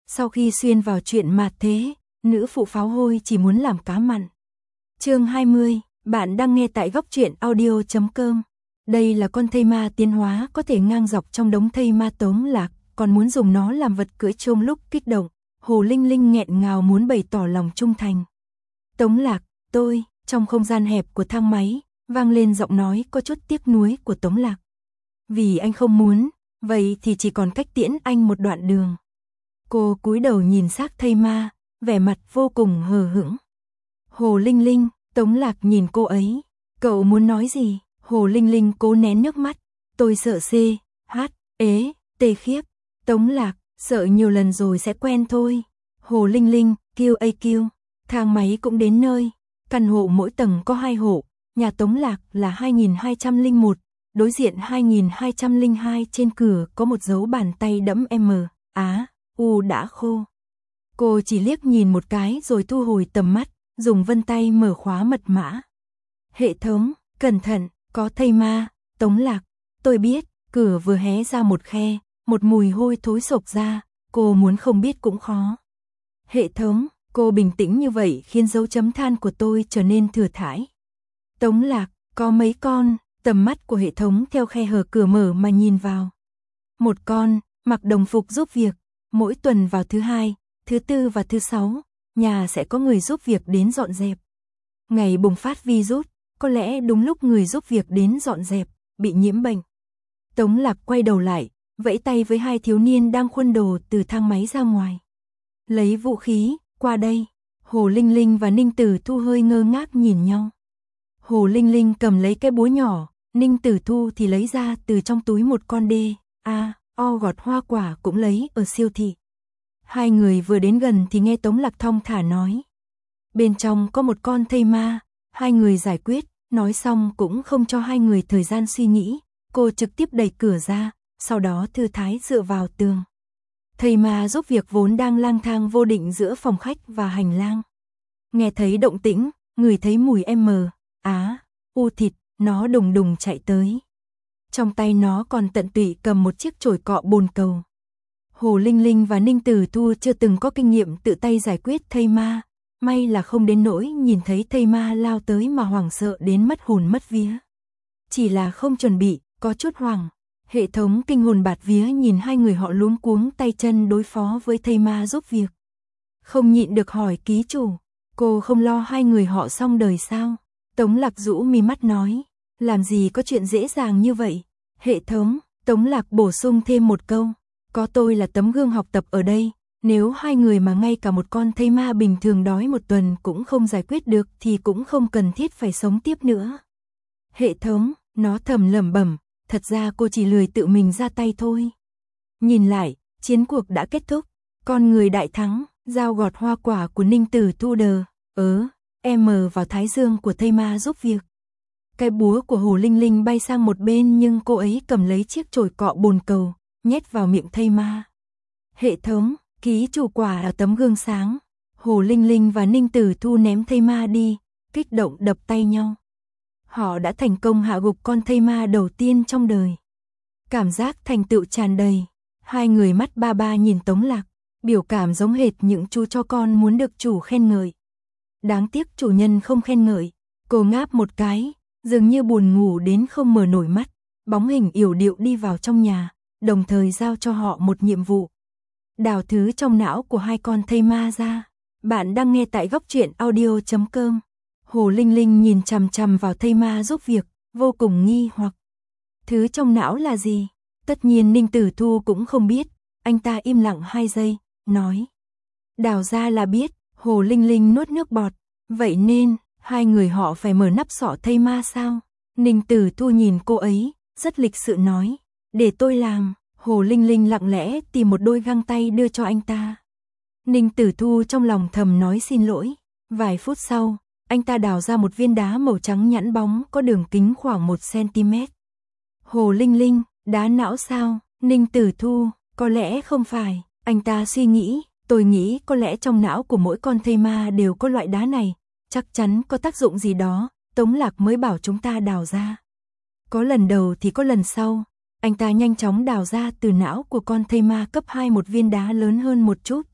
Sau khi xuyên vào chuyện mạt thế, nữ phụ pháo hôi chỉ muốn làm cá mặn. Chương 20, bạn đang nghe tại góc truyện audio.com. Đây là con thây ma tiến hóa có thể ngang dọc trong đống thây ma Tống Lạc, còn muốn dùng nó làm vật cưỡi trong lúc kích động. Hồ Linh Linh nghẹn ngào muốn bày tỏ lòng trung thành. Tống Lạc, tôi, trong không gian hẹp của thang máy, vang lên giọng nói có chút tiếc nuối của Tống Lạc. Vì anh không muốn, vậy thì chỉ còn cách tiễn anh một đoạn đường. Cô cúi đầu nhìn xác thây ma, vẻ mặt vô cùng hờ hững. Hồ Linh Linh, Tống Lạc nhìn cô ấy. Cậu muốn nói gì? Hồ Linh Linh cố nén nước mắt. Tôi sợ tê khiếp. Tống Lạc, sợ nhiều lần rồi sẽ quen thôi. Hồ Linh Linh, QAQ. Thang máy cũng đến nơi. Căn hộ mỗi tầng có 2 hộ. Nhà Tống Lạc là 2201. Đối diện 2202 trên cửa có một dấu bàn tay đẫm U đã khô. Cô chỉ liếc nhìn một cái rồi thu hồi tầm mắt, dùng vân tay mở khóa mật mã. Hệ thống, cẩn thận, có thây ma. Tống Lạc, tôi biết. Cửa vừa hé ra một khe, một mùi hôi thối xộc ra, cô muốn không biết cũng khó. Hệ thống, cô bình tĩnh như vậy khiến dấu chấm than của tôi trở nên thừa thãi. Tống Lạc, có mấy con? Tầm mắt của hệ thống theo khe hở cửa mở mà nhìn vào. Một con, mặc đồng phục giúp việc. Mỗi tuần vào thứ 2, thứ 4 và thứ 6, nhà sẽ có người giúp việc đến dọn dẹp. Ngày bùng phát virus, có lẽ đúng lúc người giúp việc đến dọn dẹp, bị nhiễm bệnh. Tống Lạc quay đầu lại, vẫy tay với 2 thiếu niên đang khuân đồ từ thang máy ra ngoài. Lấy vũ khí, qua đây. Hồ Linh Linh và Ninh Tử Thu hơi ngơ ngác nhìn nhau. Hồ Linh Linh cầm lấy cái búa nhỏ, Ninh Tử Thu thì lấy ra từ trong túi một con gọt hoa quả cũng lấy ở siêu thị. Hai người vừa đến gần thì nghe Tống Lạc thong thả nói. Bên trong có một con thây ma, 2 người giải quyết, nói xong cũng không cho 2 người thời gian suy nghĩ. Cô trực tiếp đẩy cửa ra, sau đó thư thái dựa vào tường. Thây ma giúp việc vốn đang lang thang vô định giữa phòng khách và hành lang. Nghe thấy động tĩnh, ngửi thấy mùi thịt, nó đùng đùng chạy tới. Trong tay nó còn tận tụy cầm một chiếc chổi cọ bồn cầu. Hồ Linh Linh và Ninh Tử Thu chưa từng có kinh nghiệm tự tay giải quyết thây ma, may là không đến nỗi nhìn thấy thây ma lao tới mà hoảng sợ đến mất hồn mất vía. Chỉ là không chuẩn bị, có chút hoảng. Hệ thống kinh hồn bạt vía nhìn 2 người họ luống cuống tay chân đối phó với thây ma giúp việc. Không nhịn được hỏi ký chủ, cô không lo 2 người họ xong đời sao? Tống Lạc rũ mi mắt nói, làm gì có chuyện dễ dàng như vậy. Hệ thống, Tống Lạc bổ sung thêm một câu, có tôi là tấm gương học tập ở đây, nếu 2 người mà ngay cả một con thây ma bình thường đói một tuần cũng không giải quyết được thì cũng không cần thiết phải sống tiếp nữa. Hệ thống, nó thầm lẩm bẩm, thật ra cô chỉ lười tự mình ra tay thôi. Nhìn lại, chiến cuộc đã kết thúc, con người đại thắng, dao gọt hoa quả của Ninh Tử Thu vào thái dương của thây ma giúp việc. Cái búa của Hồ Linh Linh bay sang một bên nhưng cô ấy cầm lấy chiếc chổi cọ bồn cầu, nhét vào miệng thây ma. Hệ thống, ký chủ quả là tấm gương sáng. Hồ Linh Linh và Ninh Tử Thu ném thây ma đi, kích động đập tay nhau. Họ đã thành công hạ gục con thây ma đầu tiên trong đời. Cảm giác thành tựu tràn đầy. 2 người mắt ba nhìn Tống Lạc, biểu cảm giống hệt những chú cho con muốn được chủ khen ngợi. Đáng tiếc chủ nhân không khen ngợi. Cô ngáp một cái, dường như buồn ngủ đến không mở nổi mắt. Bóng hình yểu điệu đi vào trong nhà, đồng thời giao cho họ một nhiệm vụ. Đào thứ trong não của 2 con thây ma ra. Bạn đang nghe tại góc truyện audio.com. Hồ Linh Linh nhìn chằm chằm vào thây ma giúp việc, vô cùng nghi hoặc. Thứ trong não là gì? Tất nhiên Ninh Tử Thu cũng không biết. Anh ta im lặng 2 giây, nói. Đào ra là biết. Hồ Linh Linh nuốt nước bọt. Vậy nên, 2 người họ phải mở nắp sọ thây ma sao? Ninh Tử Thu nhìn cô ấy, rất lịch sự nói. Để tôi làm. Hồ Linh Linh lặng lẽ tìm một đôi găng tay đưa cho anh ta. Ninh Tử Thu trong lòng thầm nói xin lỗi. Vài phút sau, anh ta đào ra một viên đá màu trắng nhẵn bóng có đường kính khoảng 1 cm. Hồ Linh Linh, đá não sao? Ninh Tử Thu, có lẽ không phải. Anh ta suy nghĩ, tôi nghĩ có lẽ trong não của mỗi con thây ma đều có loại đá này. Chắc chắn có tác dụng gì đó, Tống Lạc mới bảo chúng ta đào ra. Có lần đầu thì có lần sau. Anh ta nhanh chóng đào ra từ não của con thây ma cấp 2 một viên đá lớn hơn một chút,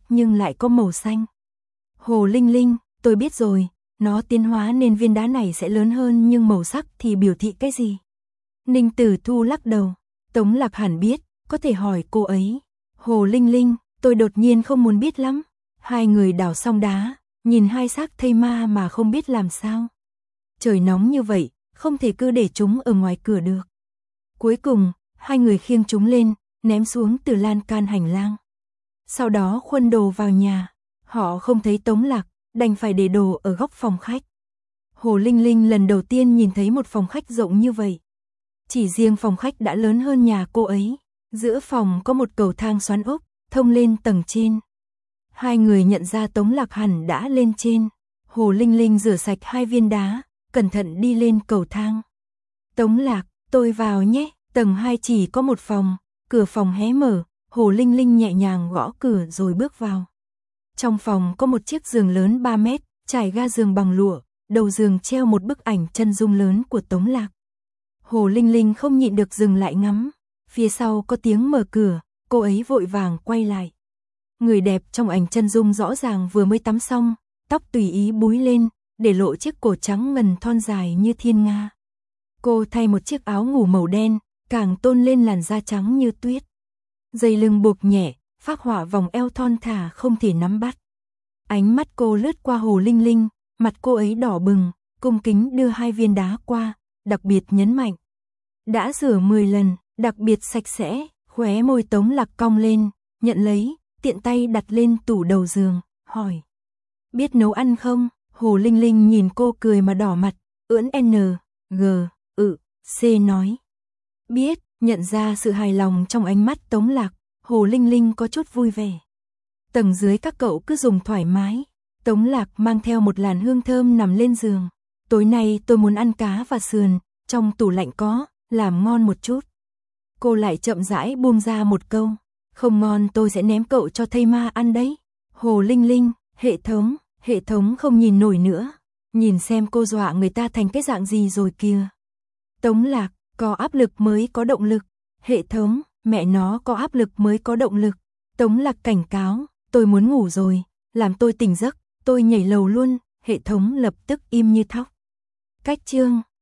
nhưng lại có màu xanh. Hồ Linh Linh, tôi biết rồi, nó tiến hóa nên viên đá này sẽ lớn hơn nhưng màu sắc thì biểu thị cái gì? Ninh Tử Thu lắc đầu, Tống Lạc hẳn biết, có thể hỏi cô ấy. Hồ Linh Linh, tôi đột nhiên không muốn biết lắm. Hai người đào xong đá, nhìn hai xác thây ma mà không biết làm sao. Trời nóng như vậy, không thể cứ để chúng ở ngoài cửa được. Cuối cùng, hai người khiêng chúng lên, ném xuống từ lan can hành lang. Sau đó khuân đồ vào nhà, họ không thấy Tống Lạc, đành phải để đồ ở góc phòng khách. Hồ Linh Linh lần đầu tiên nhìn thấy một phòng khách rộng như vậy. Chỉ riêng phòng khách đã lớn hơn nhà cô ấy. Giữa phòng có một cầu thang xoắn ốc, thông lên tầng trên. Hai người nhận ra Tống Lạc hẳn đã lên trên. Hồ Linh Linh rửa sạch hai viên đá, cẩn thận đi lên cầu thang. Tống Lạc, tôi vào nhé. Tầng 2 chỉ có một phòng, cửa phòng hé mở, Hồ Linh Linh nhẹ nhàng gõ cửa rồi bước vào. Trong phòng có một chiếc giường lớn 3 mét, trải ga giường bằng lụa, đầu giường treo một bức ảnh chân dung lớn của Tống Lạc. Hồ Linh Linh không nhịn được dừng lại ngắm, phía sau có tiếng mở cửa, cô ấy vội vàng quay lại. Người đẹp trong ảnh chân dung rõ ràng vừa mới tắm xong, tóc tùy ý búi lên, để lộ chiếc cổ trắng ngần thon dài như thiên nga. Cô thay một chiếc áo ngủ màu đen, càng tôn lên làn da trắng như tuyết. Dây lưng buộc nhẹ, phác họa vòng eo thon thả không thể nắm bắt. Ánh mắt cô lướt qua Hồ Linh Linh, mặt cô ấy đỏ bừng, cung kính đưa hai viên đá qua, đặc biệt nhấn mạnh. Đã rửa 10 lần, đặc biệt sạch sẽ, khóe môi Tống Lạc cong lên, nhận lấy, tiện tay đặt lên tủ đầu giường, hỏi. Biết nấu ăn không? Hồ Linh Linh nhìn cô cười mà đỏ mặt, ưỡn N, G, C nói. Biết, nhận ra sự hài lòng trong ánh mắt Tống Lạc, Hồ Linh Linh có chút vui vẻ. Tầng dưới các cậu cứ dùng thoải mái. Tống Lạc mang theo một làn hương thơm nằm lên giường. Tối nay tôi muốn ăn cá và sườn, trong tủ lạnh có, làm ngon một chút. Cô lại chậm rãi buông ra một câu. Không ngon tôi sẽ ném cậu cho thây ma ăn đấy. Hồ Linh Linh, hệ thống không nhìn nổi nữa. Nhìn xem cô dọa người ta thành cái dạng gì rồi kìa. Tống Lạc, có áp lực mới có động lực. Hệ thống, mẹ nó có áp lực mới có động lực. Tống Lạc cảnh cáo, tôi muốn ngủ rồi, làm tôi tỉnh giấc, tôi nhảy lầu luôn. Hệ thống lập tức im như thóc. Cách chương